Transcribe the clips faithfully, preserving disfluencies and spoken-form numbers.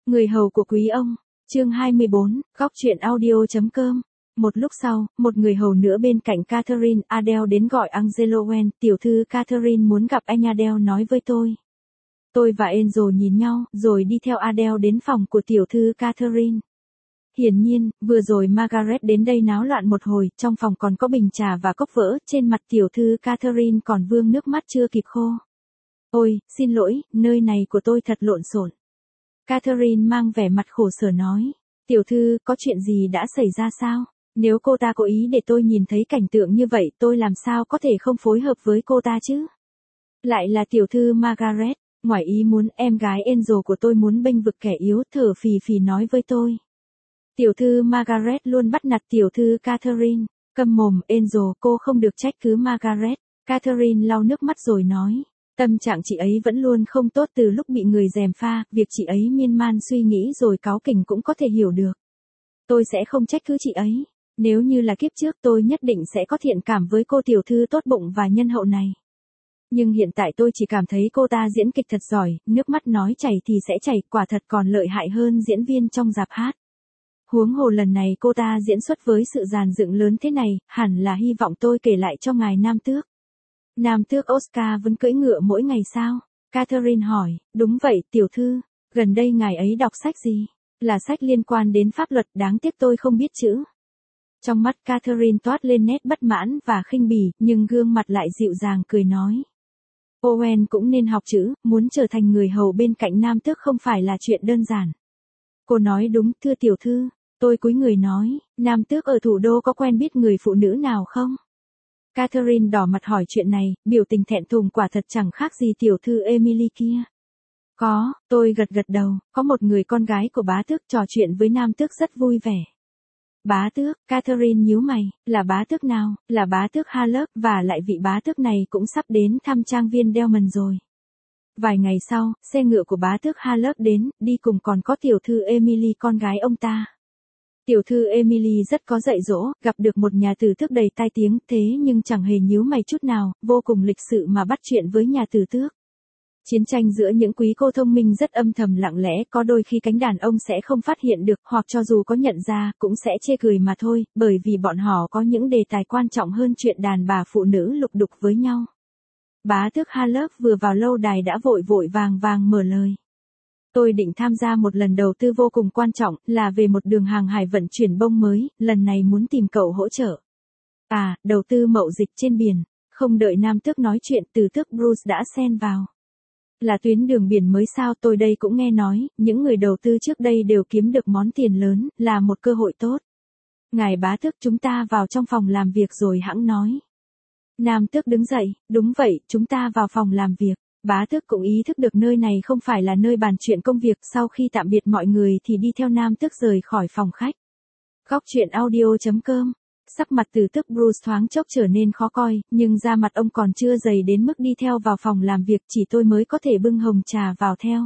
Người hầu của quý ông, chương hai mươi bốn, góc truyện audio.com. Một lúc sau, một người hầu nữa bên cạnh Catherine, Adele đến gọi Angelo Wen, tiểu thư Catherine muốn gặp anh Adele nói với tôi. Tôi và Enzo nhìn nhau, rồi đi theo Adele đến phòng của tiểu thư Catherine. Hiển nhiên, vừa rồi Margaret đến đây náo loạn một hồi, trong phòng còn có bình trà và cốc vỡ, trên mặt tiểu thư Catherine còn vương nước mắt chưa kịp khô. Ôi, xin lỗi, nơi này của tôi thật lộn xộn. Catherine mang vẻ mặt khổ sở nói. Tiểu thư, có chuyện gì đã xảy ra sao? Nếu cô ta cố ý để tôi nhìn thấy cảnh tượng như vậy, tôi làm sao có thể không phối hợp với cô ta chứ? Lại là tiểu thư Margaret, ngoài ý muốn em gái Enzo của tôi muốn bênh vực kẻ yếu, thở phì phì nói với tôi. Tiểu thư Margaret luôn bắt nạt tiểu thư Catherine. Câm mồm, Enzo, cô không được trách cứ Margaret. Catherine lau nước mắt rồi nói. Tâm trạng chị ấy vẫn luôn không tốt từ lúc bị người gièm pha, việc chị ấy miên man suy nghĩ rồi cáu kỉnh cũng có thể hiểu được. Tôi sẽ không trách cứ chị ấy. Nếu như là kiếp trước tôi nhất định sẽ có thiện cảm với cô tiểu thư tốt bụng và nhân hậu này. Nhưng hiện tại tôi chỉ cảm thấy cô ta diễn kịch thật giỏi, nước mắt nói chảy thì sẽ chảy, quả thật còn lợi hại hơn diễn viên trong rạp hát. Huống hồ lần này cô ta diễn xuất với sự dàn dựng lớn thế này, hẳn là hy vọng tôi kể lại cho ngài Nam Tước. Nam Tước Oscar vẫn cưỡi ngựa mỗi ngày sao? Catherine hỏi, đúng vậy, tiểu thư. Gần đây ngài ấy đọc sách gì? Là sách liên quan đến pháp luật, đáng tiếc tôi không biết chữ. Trong mắt Catherine toát lên nét bất mãn và khinh bỉ, nhưng gương mặt lại dịu dàng cười nói. Owen cũng nên học chữ, muốn trở thành người hầu bên cạnh Nam Tước không phải là chuyện đơn giản. Cô nói đúng, thưa tiểu thư. Tôi cúi người nói, Nam Tước ở thủ đô có quen biết người phụ nữ nào không? Catherine đỏ mặt hỏi chuyện này, biểu tình thẹn thùng quả thật chẳng khác gì tiểu thư Emily kia. Có, tôi gật gật đầu, có một người con gái của bá tước trò chuyện với Nam Tước rất vui vẻ. Bá tước, Catherine nhíu mày, là bá tước nào, là bá tước Harlow, và lại vị bá tước này cũng sắp đến thăm trang viên Delmond rồi. Vài ngày sau, xe ngựa của bá tước Harlow đến, đi cùng còn có tiểu thư Emily con gái ông ta. Tiểu thư Emily rất có dạy dỗ, gặp được một nhà tử tước đầy tai tiếng, thế nhưng chẳng hề nhíu mày chút nào, vô cùng lịch sự mà bắt chuyện với nhà tử tước. Chiến tranh giữa những quý cô thông minh rất âm thầm lặng lẽ, có đôi khi cánh đàn ông sẽ không phát hiện được, hoặc cho dù có nhận ra, cũng sẽ chê cười mà thôi, bởi vì bọn họ có những đề tài quan trọng hơn chuyện đàn bà phụ nữ lục đục với nhau. Bá tước Harlow vừa vào lâu đài đã vội vội vàng vàng mở lời. Tôi định tham gia một lần đầu tư vô cùng quan trọng, là về một đường hàng hải vận chuyển bông mới, lần này muốn tìm cậu hỗ trợ. À, đầu tư mậu dịch trên biển. Không đợi Nam Tước nói chuyện, Tử tước Bruce đã xen vào. Là tuyến đường biển mới sao, tôi đây cũng nghe nói, những người đầu tư trước đây đều kiếm được món tiền lớn, là một cơ hội tốt. Ngài bá tước, chúng ta vào trong phòng làm việc rồi hẵng nói. Nam Tước đứng dậy, đúng vậy, chúng ta vào phòng làm việc. Bá tước cũng ý thức được nơi này không phải là nơi bàn chuyện công việc, sau khi tạm biệt mọi người thì đi theo Nam Tước rời khỏi phòng khách. Góc truyện audio.com. Sắc mặt Tử tước Bruce thoáng chốc trở nên khó coi, nhưng da mặt ông còn chưa dày đến mức đi theo vào phòng làm việc, chỉ tôi mới có thể bưng hồng trà vào theo.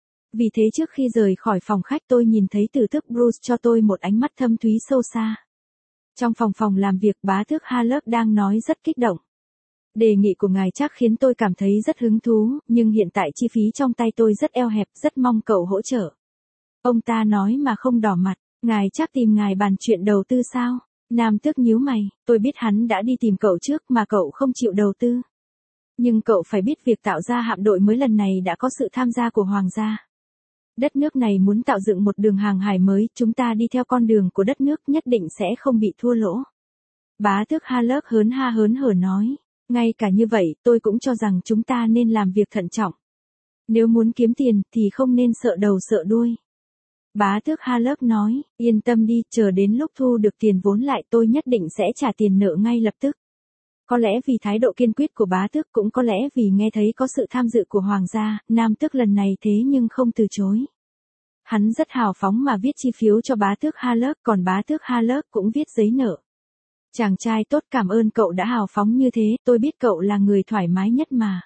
Vì thế trước khi rời khỏi phòng khách tôi nhìn thấy Tử tước Bruce cho tôi một ánh mắt thâm thúy sâu xa. Trong phòng phòng làm việc, bá tước Harlow đang nói rất kích động. Đề nghị của ngài chắc khiến tôi cảm thấy rất hứng thú, nhưng hiện tại chi phí trong tay tôi rất eo hẹp, rất mong cậu hỗ trợ. Ông ta nói mà không đỏ mặt, ngài chắc tìm ngài bàn chuyện đầu tư sao? Nam Tước nhíu mày, tôi biết hắn đã đi tìm cậu trước mà cậu không chịu đầu tư. Nhưng cậu phải biết việc tạo ra hạm đội mới lần này đã có sự tham gia của Hoàng gia. Đất nước này muốn tạo dựng một đường hàng hải mới, chúng ta đi theo con đường của đất nước nhất định sẽ không bị thua lỗ. Bá tước Harlow hớn ha hớn hở nói. Ngay cả như vậy, tôi cũng cho rằng chúng ta nên làm việc thận trọng. Nếu muốn kiếm tiền, thì không nên sợ đầu sợ đuôi. Bá tước Harlow nói, yên tâm đi, chờ đến lúc thu được tiền vốn lại tôi nhất định sẽ trả tiền nợ ngay lập tức. Có lẽ vì thái độ kiên quyết của bá tước, cũng có lẽ vì nghe thấy có sự tham dự của Hoàng gia, Nam Tước lần này thế nhưng không từ chối. Hắn rất hào phóng mà viết chi phiếu cho bá tước Harlow, còn bá tước Harlow cũng viết giấy nợ. Chàng trai tốt, cảm ơn cậu đã hào phóng như thế, tôi biết cậu là người thoải mái nhất mà.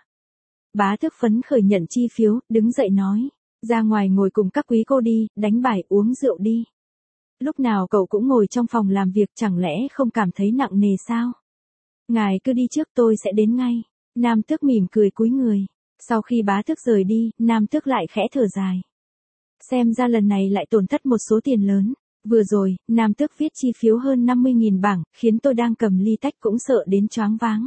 Bá tước phấn khởi nhận chi phiếu, đứng dậy nói, ra ngoài ngồi cùng các quý cô đi, đánh bài uống rượu đi. Lúc nào cậu cũng ngồi trong phòng làm việc, chẳng lẽ không cảm thấy nặng nề sao? Ngài cứ đi trước, tôi sẽ đến ngay. Nam Tước mỉm cười cúi người. Sau khi bá tước rời đi, Nam Tước lại khẽ thở dài. Xem ra lần này lại tổn thất một số tiền lớn. Vừa rồi, Nam Tước viết chi phiếu hơn năm mươi nghìn bảng, khiến tôi đang cầm ly tách cũng sợ đến choáng váng.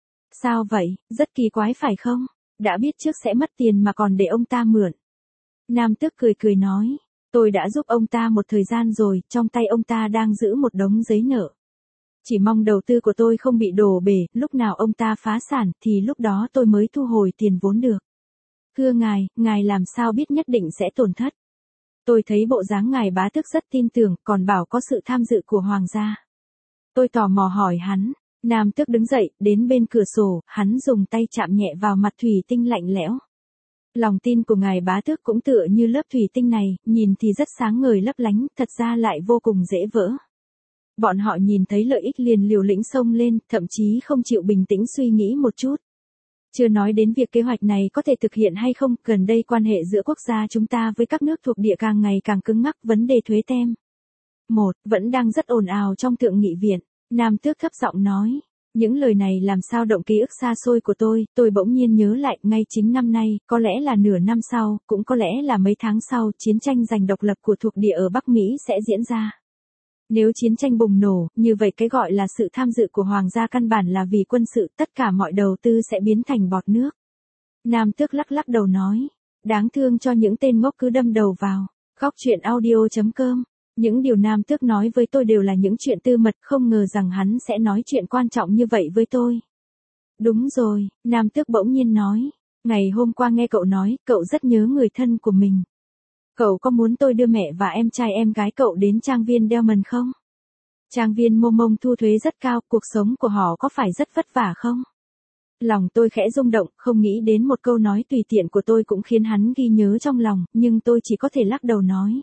Sao vậy, rất kỳ quái phải không? Đã biết trước sẽ mất tiền mà còn để ông ta mượn. Nam Tước cười cười nói, tôi đã giúp ông ta một thời gian rồi, trong tay ông ta đang giữ một đống giấy nợ. Chỉ mong đầu tư của tôi không bị đổ bể, lúc nào ông ta phá sản thì lúc đó tôi mới thu hồi tiền vốn được. Thưa ngài, ngài làm sao biết nhất định sẽ tổn thất? Tôi thấy bộ dáng ngài bá tước rất tin tưởng, còn bảo có sự tham dự của hoàng gia. Tôi tò mò hỏi hắn. Nam Tước đứng dậy, đến bên cửa sổ, hắn dùng tay chạm nhẹ vào mặt thủy tinh lạnh lẽo. Lòng tin của ngài bá tước cũng tựa như lớp thủy tinh này, nhìn thì rất sáng ngời lấp lánh, thật ra lại vô cùng dễ vỡ. Bọn họ nhìn thấy lợi ích liền liều lĩnh xông lên, thậm chí không chịu bình tĩnh suy nghĩ một chút. Chưa nói đến việc kế hoạch này có thể thực hiện hay không, gần đây quan hệ giữa quốc gia chúng ta với các nước thuộc địa càng ngày càng cứng ngắc, vấn đề thuế tem. Một, vẫn đang rất ồn ào trong thượng nghị viện. Nam Tước thấp giọng nói. Những lời này làm sao động ký ức xa xôi của tôi, tôi bỗng nhiên nhớ lại, ngay chính năm nay, có lẽ là nửa năm sau, cũng có lẽ là mấy tháng sau, chiến tranh giành độc lập của thuộc địa ở Bắc Mỹ sẽ diễn ra. Nếu chiến tranh bùng nổ, như vậy cái gọi là sự tham dự của hoàng gia căn bản là vì quân sự, tất cả mọi đầu tư sẽ biến thành bọt nước. Nam Tước lắc lắc đầu nói, đáng thương cho những tên ngốc cứ đâm đầu vào. Góc truyện audio chấm com. Những điều Nam Tước nói với tôi đều là những chuyện tư mật, không ngờ rằng hắn sẽ nói chuyện quan trọng như vậy với tôi. Đúng rồi, Nam Tước bỗng nhiên nói, ngày hôm qua nghe cậu nói, cậu rất nhớ người thân của mình. Cậu có muốn tôi đưa mẹ và em trai em gái cậu đến trang viên Delmond không? Trang viên Mô Mông thu thuế rất cao, cuộc sống của họ có phải rất vất vả không? Lòng tôi khẽ rung động, không nghĩ đến một câu nói tùy tiện của tôi cũng khiến hắn ghi nhớ trong lòng, nhưng tôi chỉ có thể lắc đầu nói.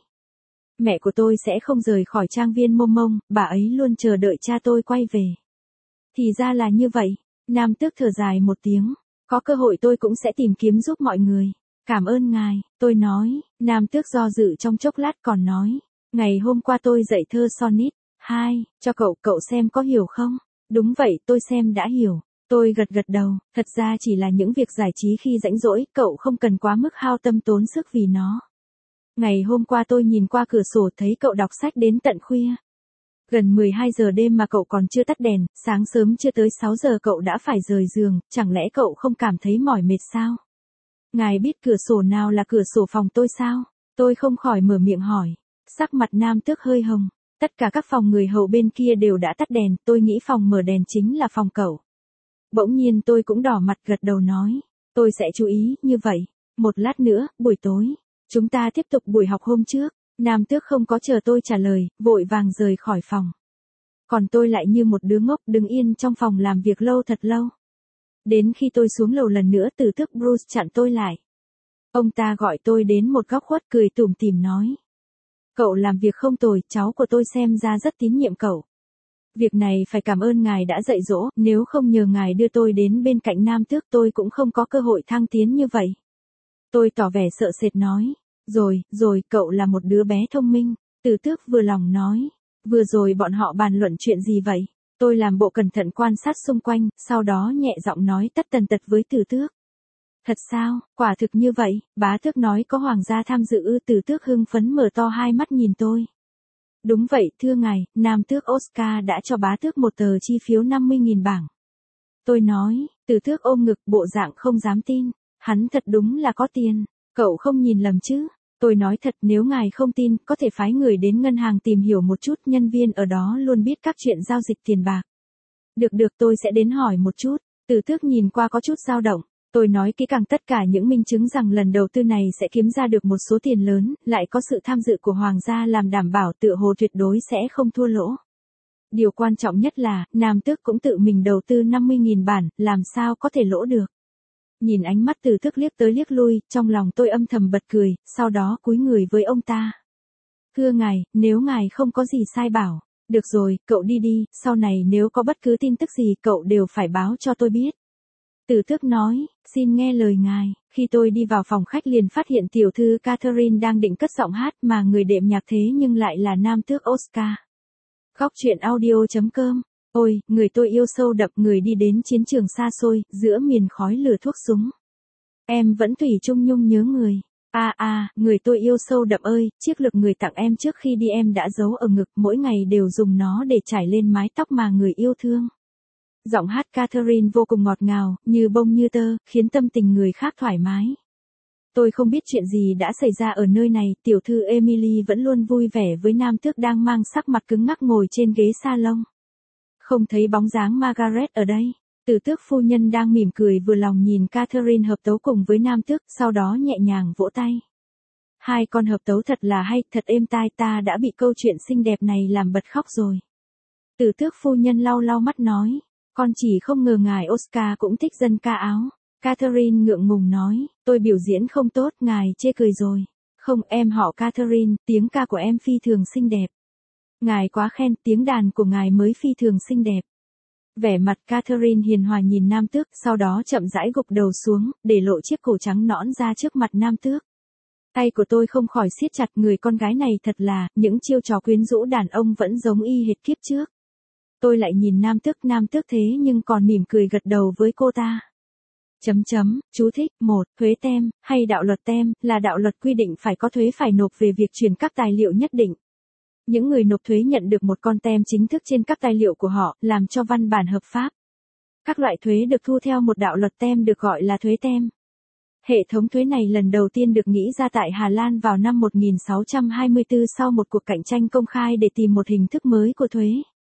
Mẹ của tôi sẽ không rời khỏi trang viên Mô Mông, bà ấy luôn chờ đợi cha tôi quay về. Thì ra là như vậy, Nam Tước thở dài một tiếng, có cơ hội tôi cũng sẽ tìm kiếm giúp mọi người. Cảm ơn ngài, tôi nói. Nam Tước do dự trong chốc lát còn nói, ngày hôm qua tôi dạy thơ sonnet, hai, cho cậu, cậu xem có hiểu không? Đúng vậy, tôi xem đã hiểu. Tôi gật gật đầu, thật ra chỉ là những việc giải trí khi rảnh rỗi, cậu không cần quá mức hao tâm tốn sức vì nó. Ngày hôm qua tôi nhìn qua cửa sổ thấy cậu đọc sách đến tận khuya. Gần mười hai giờ đêm mà cậu còn chưa tắt đèn, sáng sớm chưa tới sáu giờ cậu đã phải rời giường, chẳng lẽ cậu không cảm thấy mỏi mệt sao? Ngài biết cửa sổ nào là cửa sổ phòng tôi sao? Tôi không khỏi mở miệng hỏi. Sắc mặt Nam Tước hơi hồng. Tất cả các phòng người hầu bên kia đều đã tắt đèn, tôi nghĩ phòng mở đèn chính là phòng cậu. Bỗng nhiên tôi cũng đỏ mặt gật đầu nói. Tôi sẽ chú ý, như vậy. Một lát nữa, buổi tối. Chúng ta tiếp tục buổi học hôm trước. Nam Tước không có chờ tôi trả lời, vội vàng rời khỏi phòng. Còn tôi lại như một đứa ngốc đứng yên trong phòng làm việc lâu thật lâu. Đến khi tôi xuống lầu lần nữa Tử Tước Bruce chặn tôi lại. Ông ta gọi tôi đến một góc khuất cười tủm tỉm nói. Cậu làm việc không tồi, cháu của tôi xem ra rất tín nhiệm cậu. Việc này phải cảm ơn ngài đã dạy dỗ, nếu không nhờ ngài đưa tôi đến bên cạnh Nam Tước tôi cũng không có cơ hội thăng tiến như vậy. Tôi tỏ vẻ sợ sệt nói. Rồi, rồi, cậu là một đứa bé thông minh. Tử Tước vừa lòng nói. Vừa rồi bọn họ bàn luận chuyện gì vậy? Tôi làm bộ cẩn thận quan sát xung quanh, sau đó nhẹ giọng nói tất tần tật với Tử Tước. Thật sao, quả thực như vậy, bá tước nói có hoàng gia tham dự ư? Tử Tước hưng phấn mở to hai mắt nhìn tôi. Đúng vậy, thưa ngài, Nam Tước Oscar đã cho bá tước một tờ chi phiếu năm mươi nghìn bảng. Tôi nói, Tử Tước ôm ngực bộ dạng không dám tin, hắn thật đúng là có tiền, cậu không nhìn lầm chứ? Tôi nói thật nếu ngài không tin, có thể phái người đến ngân hàng tìm hiểu một chút, nhân viên ở đó luôn biết các chuyện giao dịch tiền bạc. Được được tôi sẽ đến hỏi một chút, Tử Tước nhìn qua có chút dao động, tôi nói kỹ càng tất cả những minh chứng rằng lần đầu tư này sẽ kiếm ra được một số tiền lớn, lại có sự tham dự của hoàng gia làm đảm bảo tựa hồ tuyệt đối sẽ không thua lỗ. Điều quan trọng nhất là, Nam Tước cũng tự mình đầu tư năm mươi nghìn bản, làm sao có thể lỗ được. Nhìn ánh mắt Tử Tước liếc tới liếc lui, trong lòng tôi âm thầm bật cười, sau đó cúi người với ông ta. Thưa ngài, nếu ngài không có gì sai bảo, được rồi, cậu đi đi, sau này nếu có bất cứ tin tức gì cậu đều phải báo cho tôi biết. Tử Tước nói, xin nghe lời ngài. Khi tôi đi vào phòng khách liền phát hiện tiểu thư Catherine đang định cất giọng hát mà người đệm nhạc thế nhưng lại là Nam Tước Oscar. Góc truyện audio chấm com. Ôi, người tôi yêu sâu đậm, người đi đến chiến trường xa xôi, giữa miền khói lửa thuốc súng. Em vẫn thủy chung nhung nhớ người. A a, người tôi yêu sâu đậm ơi, chiếc lược người tặng em trước khi đi em đã giấu ở ngực, mỗi ngày đều dùng nó để trải lên mái tóc mà người yêu thương. Giọng hát Catherine vô cùng ngọt ngào, như bông như tơ, khiến tâm tình người khác thoải mái. Tôi không biết chuyện gì đã xảy ra ở nơi này, tiểu thư Emily vẫn luôn vui vẻ với nam tước đang mang sắc mặt cứng ngắc ngồi trên ghế salon. Không thấy bóng dáng Margaret ở đây. Tử tước phu nhân đang mỉm cười vừa lòng nhìn Catherine hợp tấu cùng với nam tước, sau đó nhẹ nhàng vỗ tay. Hai con hợp tấu thật là hay, thật êm tai, ta đã bị câu chuyện xinh đẹp này làm bật khóc rồi. Tử tước phu nhân lau lau mắt nói, con chỉ không ngờ ngài Oscar cũng thích dân ca áo. Catherine ngượng ngùng nói, tôi biểu diễn không tốt, ngài chê cười rồi. Không, em họ Catherine, tiếng ca của em phi thường xinh đẹp. Ngài quá khen, tiếng đàn của ngài mới phi thường xinh đẹp. Vẻ mặt Catherine hiền hòa nhìn nam tước, sau đó chậm rãi gục đầu xuống, để lộ chiếc cổ trắng nõn ra trước mặt nam tước. Tay của tôi không khỏi siết chặt, người con gái này thật là, những chiêu trò quyến rũ đàn ông vẫn giống y hệt kiếp trước. Tôi lại nhìn nam tước, nam tước thế nhưng còn mỉm cười gật đầu với cô ta. Chấm chấm, chú thích, một, thuế tem, hay đạo luật tem, là đạo luật quy định phải có thuế phải nộp về việc truyền các tài liệu nhất định. Những người nộp thuế nhận được một con tem chính thức trên các tài liệu của họ, làm cho văn bản hợp pháp. Các loại thuế được thu theo một đạo luật tem được gọi là thuế tem. Hệ thống thuế này lần đầu tiên được nghĩ ra tại Hà Lan vào năm một nghìn sáu trăm hai mươi tư sau một cuộc cạnh tranh công khai để tìm một hình thức mới của thuế.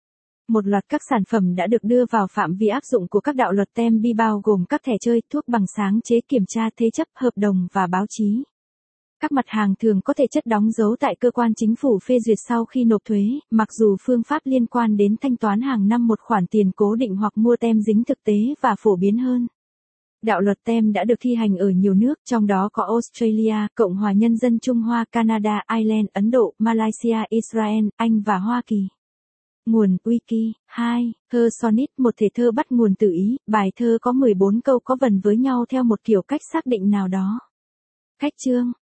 Một loạt các sản phẩm đã được đưa vào phạm vi áp dụng của các đạo luật tem bi bao gồm các thẻ chơi, thuốc bằng sáng chế, kiểm tra thế chấp, hợp đồng và báo chí. Các mặt hàng thường có thể chất đóng dấu tại cơ quan chính phủ phê duyệt sau khi nộp thuế, mặc dù phương pháp liên quan đến thanh toán hàng năm một khoản tiền cố định hoặc mua tem dính thực tế và phổ biến hơn. Đạo luật tem đã được thi hành ở nhiều nước, trong đó có Australia, Cộng hòa Nhân dân Trung Hoa, Canada, Ireland, Ấn Độ, Malaysia, Israel, Anh và Hoa Kỳ. Nguồn Wiki. hai. Thơ sonnet, một thể thơ bắt nguồn từ Ý, bài thơ có mười bốn câu có vần với nhau theo một kiểu cách xác định nào đó. Cách chương.